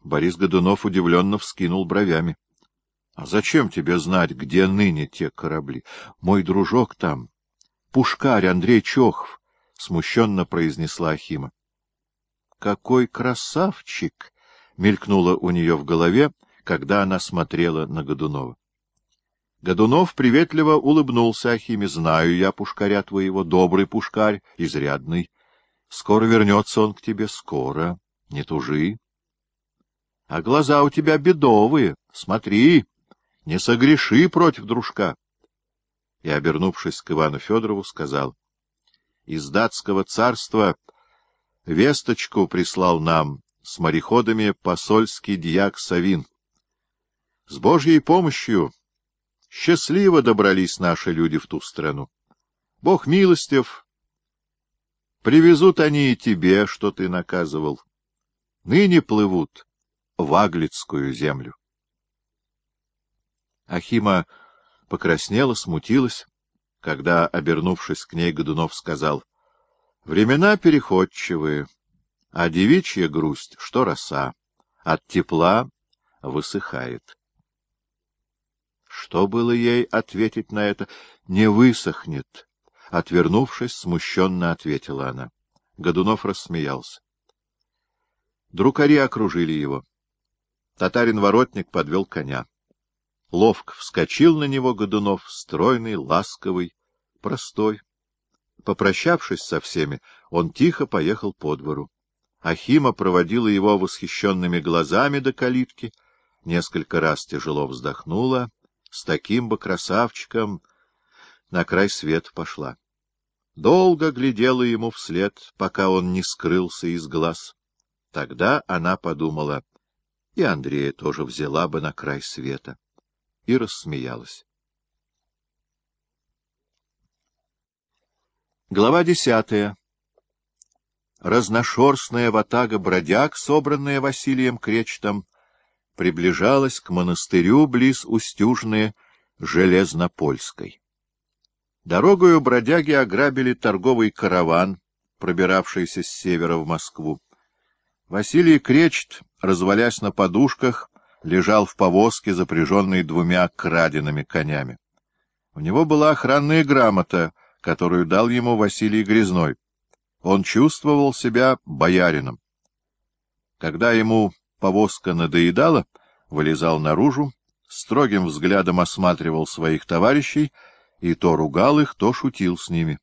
Борис Годунов удивленно вскинул бровями. — А зачем тебе знать, где ныне те корабли? Мой дружок там, пушкарь Андрей Чохов, — смущенно произнесла Ахима. — Какой красавчик! — мелькнуло у нее в голове, когда она смотрела на Годунова. Годунов приветливо улыбнулся Ахиме. — Знаю я пушкаря твоего, добрый пушкарь, изрядный. Скоро вернется он к тебе, скоро. Не тужи. А глаза у тебя бедовые. Смотри, не согреши против дружка. И, обернувшись к Ивану Федорову, сказал: — Из датского царства весточку прислал нам с мореходами посольский дьяк Савин. С Божьей помощью счастливо добрались наши люди в ту страну. Бог милостив, привезут они и тебе, что ты наказывал. Ныне плывут в Аглицкую землю. Ахима покраснела, смутилась, когда, обернувшись к ней, Годунов сказал: — Времена переходчивые, а девичья грусть, что роса, от тепла высыхает. Что было ей ответить на это? — Не высохнет. Отвернувшись, смущенно ответила она. Годунов рассмеялся. Друкари окружили его. Татарин-воротник подвел коня. Ловко вскочил на него Годунов, стройный, ласковый, простой. Попрощавшись со всеми, он тихо поехал по двору. Ахима проводила его восхищенными глазами до калитки, несколько раз тяжело вздохнула, с таким бы красавчиком на край света пошла. Долго глядела ему вслед, пока он не скрылся из глаз. Тогда она подумала: и Андрея тоже взяла бы на край света. И рассмеялась. Глава 10. Разношерстная ватага бродяг, собранная Василием Кречетом, приближалась к монастырю близ Устюжны Железнопольской. Дорогою бродяги ограбили торговый караван, пробиравшийся с севера в Москву. Василий Кречет, развалясь на подушках, лежал в повозке, запряженной 2 крадеными конями. У него была охранная грамота, которую дал ему Василий Грязной. Он чувствовал себя боярином. Когда ему повозка надоедала, вылезал наружу, строгим взглядом осматривал своих товарищей и то ругал их, то шутил с ними.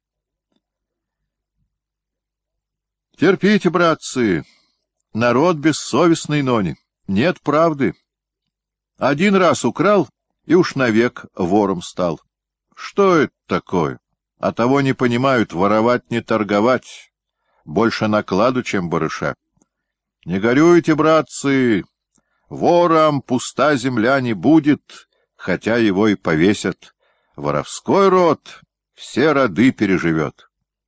— Терпите, братцы, народ бессовестный ноне, нет правды. Один раз украл, и уж навек вором стал. Что это такое? А того не понимают: воровать не торговать, больше накладу, чем барыша. Не горюйте, братцы, вором пуста земля не будет, хотя его и повесят. Воровской род все роды переживет.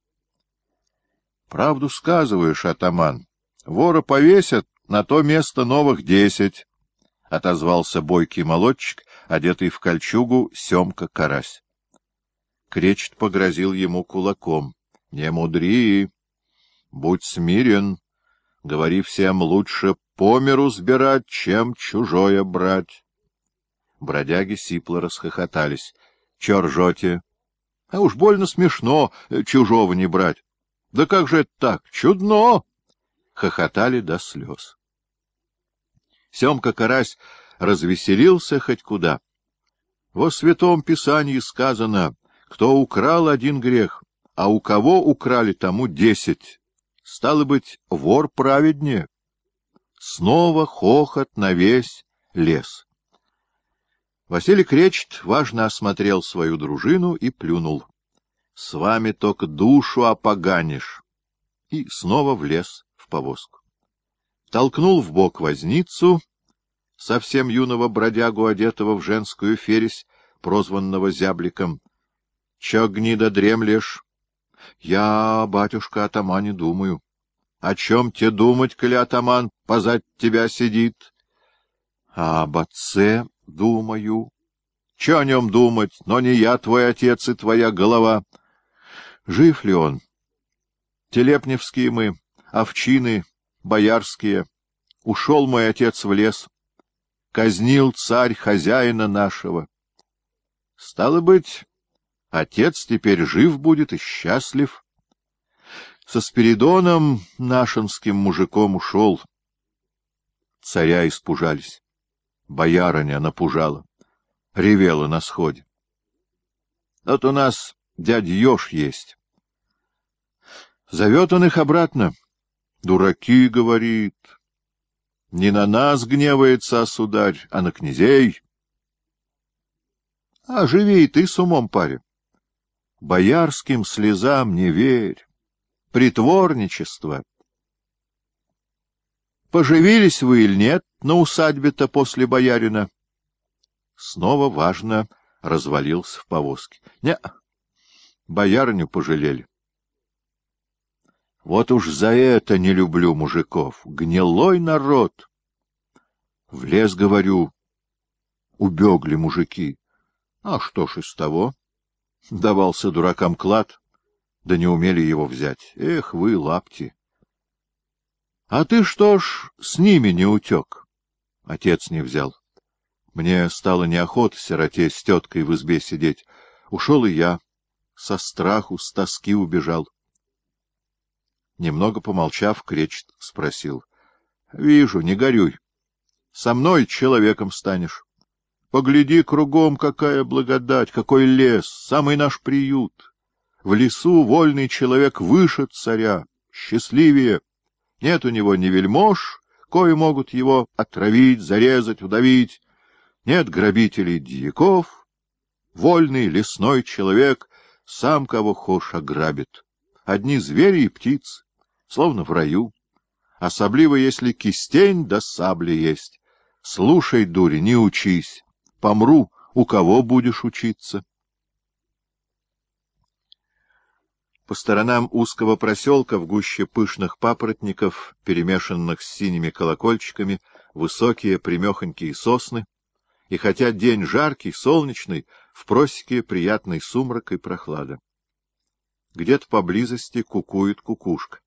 — Правду сказываешь, атаман. Вора повесят, на то место новых 10, — отозвался бойкий молодчик, одетый в кольчугу Семка Карась. Кречет погрозил ему кулаком. — Не мудри, будь смирен. Говори всем: лучше по миру сбирать, чем чужое брать. Бродяги сипло расхохотались. — Чё ржете? — А уж больно смешно чужого не брать. — Да как же это так? Чудно! Хохотали до слез. Семка Карась развеселился хоть куда. Во Святом Писании сказано: кто украл 1 грех, а у кого украли, тому 10. Стало быть, вор праведнее. Снова хохот на весь лес. Василий Кречет важно осмотрел свою дружину и плюнул. — С вами только душу опоганишь. И снова влез в повозку. Толкнул в бок возницу, совсем юного бродягу, одетого в женскую фересь, прозванного зябликом. — Чё, гнида, дремлешь? — Я, батюшка, атамане, думаю. — О чем те думать, коли атаман позать тебя сидит? — А об отце думаю. — Чё о нем думать? Но не я твой отец и твоя голова. — Жив ли он? — Телепневские мы, овчины, боярские. ушел мой отец в лес, казнил царь хозяина нашего. Стало быть, отец теперь жив будет и счастлив. Со Спиридоном нашинским мужиком ушел. Царя испужались. Боярыня напужала, ревела на сходе. Вот у нас дядя Ёж есть. Зовет он их обратно. Дураки, говорит. Не на нас гневается, сударь, а на князей. А живи и ты с умом, парень. Боярским слезам не верь. Притворничество. Поживились вы или нет на усадьбе-то после боярина? Снова важно развалился в повозке. Не, боярыню пожалели. Вот уж за это не люблю мужиков. Гнилой народ. В лес, говорю, убегли мужики. А что ж из того? Давался дуракам клад, да не умели его взять. Эх вы, лапти! А ты что ж с ними не утек? Отец не взял. Мне стало неохота сироте с теткой в избе сидеть. Ушел и я. Со страху, с тоски убежал. Немного помолчав, Кречет спросил. — Вижу, не горюй. Со мной человеком станешь. Погляди кругом, какая благодать, какой лес, самый наш приют. В лесу вольный человек выше царя, счастливее. Нет у него ни вельмож, кои могут его отравить, зарезать, удавить. Нет грабителей дьяков. Вольный лесной человек сам кого хошь ограбит. Одни звери и птицы, словно в раю. Особливо, если кистень да сабли есть. Слушай, дури, не учись. Помру, у кого будешь учиться? По сторонам узкого проселка в гуще пышных папоротников, перемешанных с синими колокольчиками, высокие примехонькие сосны, и хотя день жаркий, солнечный, в просеке приятный сумрак и прохлада. Где-то поблизости кукует кукушка.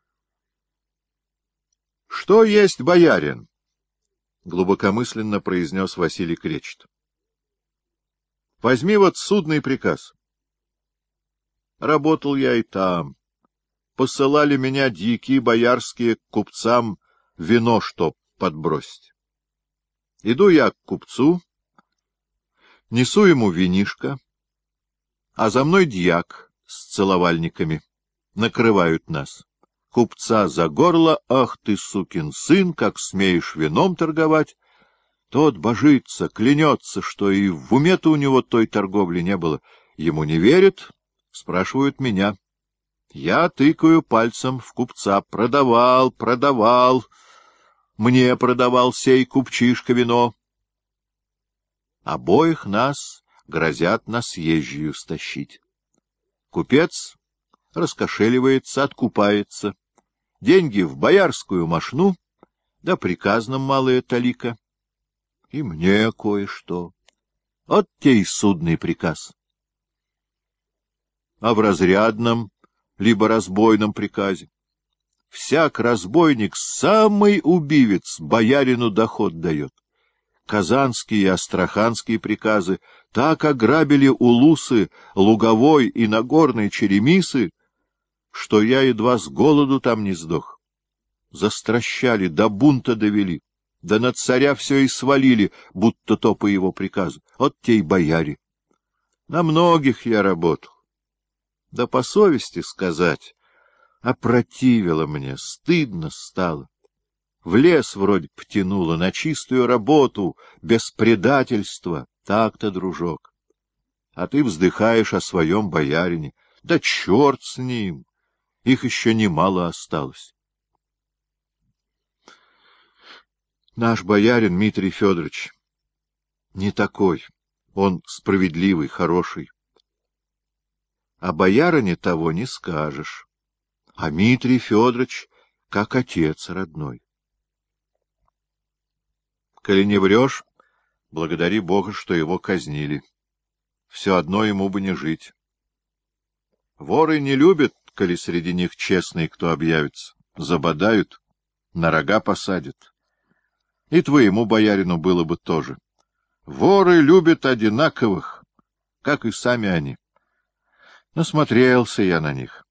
— Что есть боярин? — глубокомысленно произнес Василий Кречет. — Возьми вот судный приказ. Работал я и там. Посылали меня дьяки боярские к купцам вино, чтоб подбросить. Иду я к купцу, несу ему винишко, а за мной дьяк с целовальниками. Накрывают нас. Купца за горло: ах ты, сукин сын, как смеешь вином торговать! Тот божится, клянется, что и в уме-то у него той торговли не было. Ему не верят, спрашивают меня. Я тыкаю пальцем в купца: продавал, продавал, мне продавал сей купчишка вино. Обоих нас грозят на съезжую стащить. Купец раскошеливается, откупается. Деньги в боярскую мошну, да приказном малая талика. И мне кое-что. Вот те и судный приказ. А в разрядном, либо разбойном приказе всяк разбойник, самый убивец, боярину доход дает. Казанские и астраханские приказы так ограбили улусы, Луговой и Нагорной Черемисы, что я едва с голоду там не сдох. Застращали, до бунта довели, да на царя все и свалили, будто то по его приказу. Вот те и бояре. На многих я работал. Да по совести сказать, опротивило мне, стыдно стало. В лес вроде потянуло, на чистую работу, без предательства. Так-то, дружок. А ты вздыхаешь о своем боярине. Да черт с ним! Их еще немало осталось. Наш боярин Дмитрий Федорович не такой. Он справедливый, хороший. А боярине того не скажешь. А Дмитрий Федорович как отец родной. Коли не врешь, благодари Бога, что его казнили. Все одно ему бы не жить. Воры не любят, коли среди них честный кто объявится. Забодают, на рога посадят. И твоему боярину было бы тоже. Воры любят одинаковых, как и сами они. Насмотрелся я на них.